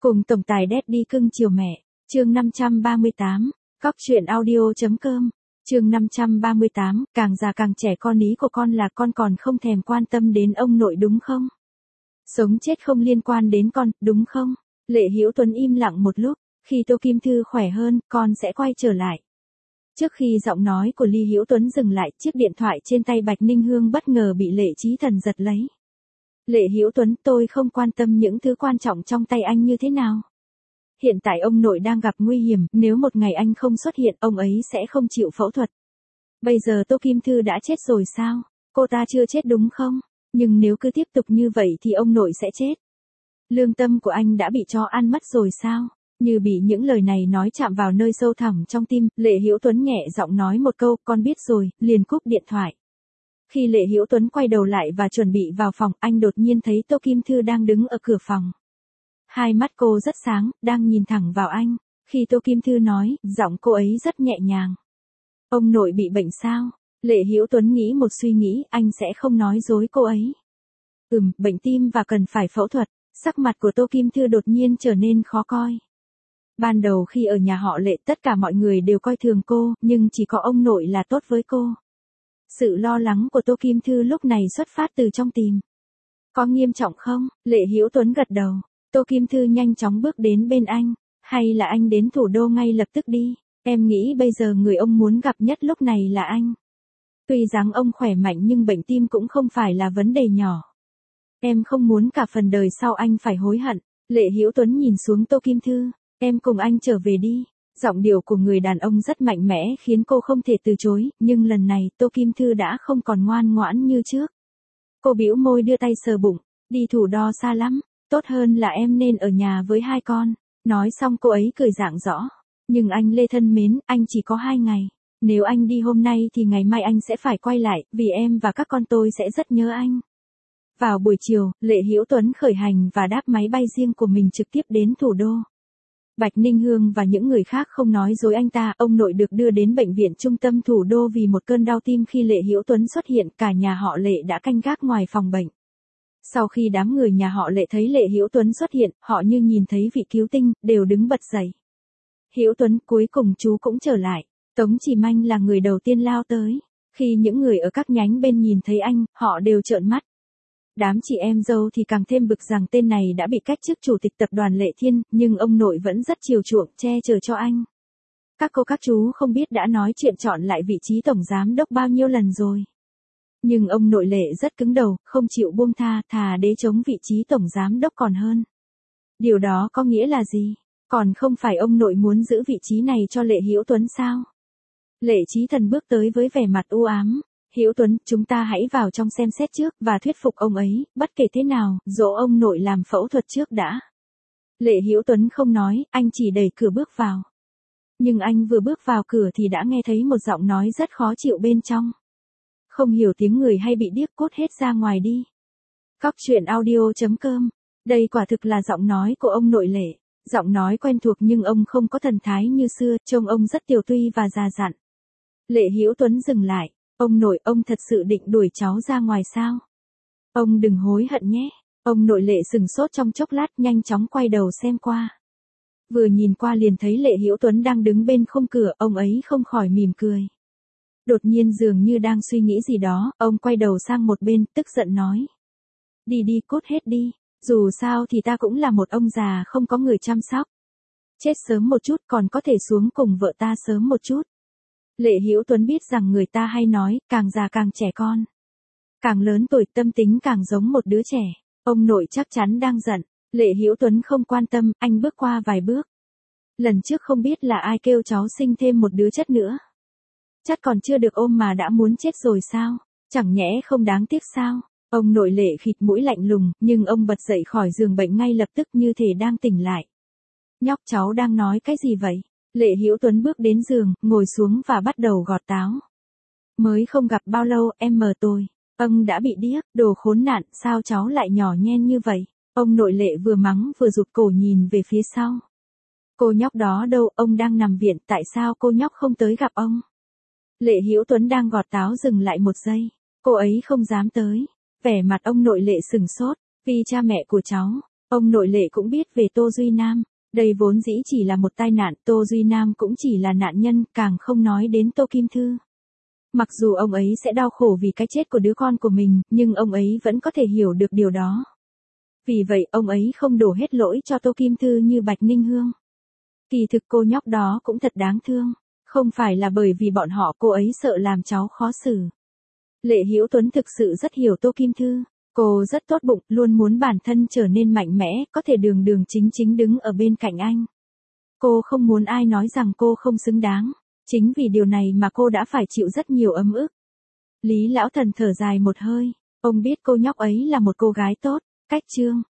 Cùng tổng tài Daddy cưng chiều mẹ, chương 538, cóc truyện audio.com, chương 538, càng già càng trẻ con ý của con là con còn không thèm quan tâm đến ông nội đúng không? Sống chết không liên quan đến con, đúng không? Lệ Hữu Tuấn im lặng một lúc, khi Tô Kim Thư khỏe hơn, con sẽ quay trở lại. Trước khi giọng nói của Ly Hữu Tuấn dừng lại, chiếc điện thoại trên tay Bạch Ninh Hương bất ngờ bị Lệ Chí Thần giật lấy. Lệ Hữu Tuấn, tôi không quan tâm những thứ quan trọng trong tay anh như thế nào. Hiện tại ông nội đang gặp nguy hiểm, nếu một ngày anh không xuất hiện, ông ấy sẽ không chịu phẫu thuật. Bây giờ Tô Kim Thư đã chết rồi sao? Cô ta chưa chết đúng không? Nhưng nếu cứ tiếp tục như vậy thì ông nội sẽ chết. Lương tâm của anh đã bị cho ăn mất rồi sao? Như bị những lời này nói chạm vào nơi sâu thẳm trong tim, Lệ Hữu Tuấn nhẹ giọng nói một câu, con biết rồi, liền cúp điện thoại. Khi Lệ Hữu Tuấn quay đầu lại và chuẩn bị vào phòng, anh đột nhiên thấy Tô Kim Thư đang đứng ở cửa phòng. Hai mắt cô rất sáng, đang nhìn thẳng vào anh. Khi Tô Kim Thư nói, giọng cô ấy rất nhẹ nhàng. Ông nội bị bệnh sao? Lệ Hữu Tuấn nghĩ một suy nghĩ, anh sẽ không nói dối cô ấy. Bệnh tim và cần phải phẫu thuật. Sắc mặt của Tô Kim Thư đột nhiên trở nên khó coi. Ban đầu khi ở nhà họ Lệ tất cả mọi người đều coi thường cô, nhưng chỉ có ông nội là tốt với cô. Sự lo lắng của Tô Kim Thư lúc này xuất phát từ trong tim. Có nghiêm trọng không? Lệ Hữu Tuấn gật đầu. Tô Kim Thư nhanh chóng bước đến bên anh. Hay là anh đến thủ đô ngay lập tức đi. Em nghĩ bây giờ người ông muốn gặp nhất lúc này là anh. Tuy rằng ông khỏe mạnh nhưng bệnh tim cũng không phải là vấn đề nhỏ. Em không muốn cả phần đời sau anh phải hối hận. Lệ Hữu Tuấn nhìn xuống Tô Kim Thư. Em cùng anh trở về đi. Giọng điệu của người đàn ông rất mạnh mẽ khiến cô không thể từ chối, nhưng lần này Tô Kim Thư đã không còn ngoan ngoãn như trước. Cô bĩu môi đưa tay sờ bụng, đi thủ đô xa lắm, tốt hơn là em nên ở nhà với hai con. Nói xong cô ấy cười rạng rõ. Nhưng anh Lê thân mến, anh chỉ có 2 ngày. Nếu anh đi hôm nay thì ngày mai anh sẽ phải quay lại, vì em và các con tôi sẽ rất nhớ anh. Vào buổi chiều, Lệ Hữu Tuấn khởi hành và đáp máy bay riêng của mình trực tiếp đến thủ đô. Bạch Ninh Hương và những người khác không nói dối anh ta, ông nội được đưa đến bệnh viện trung tâm thủ đô vì một cơn đau tim. Khi Lệ Hữu Tuấn xuất hiện, cả nhà họ Lệ đã canh gác ngoài phòng bệnh. Sau khi đám người nhà họ Lệ thấy Lệ Hữu Tuấn xuất hiện, họ như nhìn thấy vị cứu tinh, đều đứng bật dậy. Hữu Tuấn, cuối cùng chú cũng trở lại. Tống Chỉ Manh là người đầu tiên lao tới. Khi những người ở các nhánh bên nhìn thấy anh, họ đều trợn mắt. Đám chị em dâu thì càng thêm bực rằng tên này đã bị cách chức chủ tịch tập đoàn Lệ Thiên, nhưng ông nội vẫn rất chiều chuộng, che chở cho anh. Các cô các chú không biết đã nói chuyện chọn lại vị trí tổng giám đốc bao nhiêu lần rồi. Nhưng ông nội Lệ rất cứng đầu, không chịu buông tha, thà đế chống vị trí tổng giám đốc còn hơn. Điều đó có nghĩa là gì? Còn không phải ông nội muốn giữ vị trí này cho Lệ Hữu Tuấn sao? Lệ Chí Thần bước tới với vẻ mặt u ám. Hữu Tuấn, chúng ta hãy vào trong xem xét trước và thuyết phục ông ấy, bất kể thế nào, dỗ ông nội làm phẫu thuật trước đã. Lệ Hữu Tuấn không nói, anh chỉ đẩy cửa bước vào. Nhưng anh vừa bước vào cửa thì đã nghe thấy một giọng nói rất khó chịu bên trong. Không hiểu tiếng người hay bị điếc, cút hết ra ngoài đi. Cóc truyện audio.com. Đây quả thực là giọng nói của ông nội Lệ. Giọng nói quen thuộc nhưng ông không có thần thái như xưa, trông ông rất tiều tuy và già dặn. Lệ Hữu Tuấn dừng lại. Ông nội, ông thật sự định đuổi cháu ra ngoài sao? Ông đừng hối hận nhé. Ông nội Lệ sừng sốt trong chốc lát, nhanh chóng quay đầu xem qua. Vừa nhìn qua liền thấy Lệ Hữu Tuấn đang đứng bên khung cửa, ông ấy không khỏi mỉm cười. Đột nhiên dường như đang suy nghĩ gì đó, ông quay đầu sang một bên, tức giận nói. Đi đi, cút hết đi, dù sao thì ta cũng là một ông già không có người chăm sóc. Chết sớm một chút còn có thể xuống cùng vợ ta sớm một chút. Lệ Hữu Tuấn biết rằng người ta hay nói, càng già càng trẻ con. Càng lớn tuổi tâm tính càng giống một đứa trẻ. Ông nội chắc chắn đang giận. Lệ Hữu Tuấn không quan tâm, anh bước qua vài bước. Lần trước không biết là ai kêu cháu sinh thêm một đứa chất nữa. Chắc còn chưa được ôm mà đã muốn chết rồi sao? Chẳng nhẽ không đáng tiếc sao? Ông nội Lệ khịt mũi lạnh lùng, nhưng ông bật dậy khỏi giường bệnh ngay lập tức như thể đang tỉnh lại. Nhóc, cháu đang nói cái gì vậy? Lệ Hữu Tuấn bước đến giường, ngồi xuống và bắt đầu gọt táo. Mới không gặp bao lâu, em mờ tôi. Ông đã bị điếc, đồ khốn nạn, sao cháu lại nhỏ nhen như vậy? Ông nội Lệ vừa mắng vừa rụt cổ nhìn về phía sau. Cô nhóc đó đâu, ông đang nằm viện, tại sao cô nhóc không tới gặp ông? Lệ Hữu Tuấn đang gọt táo dừng lại một giây. Cô ấy không dám tới. Vẻ mặt ông nội Lệ sừng sốt, vì cha mẹ của cháu. Ông nội Lệ cũng biết về Tô Duy Nam. Đây vốn dĩ chỉ là một tai nạn, Tô Duy Nam cũng chỉ là nạn nhân, càng không nói đến Tô Kim Thư. Mặc dù ông ấy sẽ đau khổ vì cái chết của đứa con của mình, nhưng ông ấy vẫn có thể hiểu được điều đó. Vì vậy, ông ấy không đổ hết lỗi cho Tô Kim Thư như Bạch Ninh Hương. Kỳ thực cô nhóc đó cũng thật đáng thương. Không phải là bởi vì bọn họ cô ấy sợ làm cháu khó xử. Lệ Hữu Tuấn thực sự rất hiểu Tô Kim Thư. Cô rất tốt bụng, luôn muốn bản thân trở nên mạnh mẽ, có thể đường đường chính chính đứng ở bên cạnh anh. Cô không muốn ai nói rằng cô không xứng đáng. Chính vì điều này mà cô đã phải chịu rất nhiều ấm ức. Lý Lão Thần thở dài một hơi. Ông biết cô nhóc ấy là một cô gái tốt. Cách Trương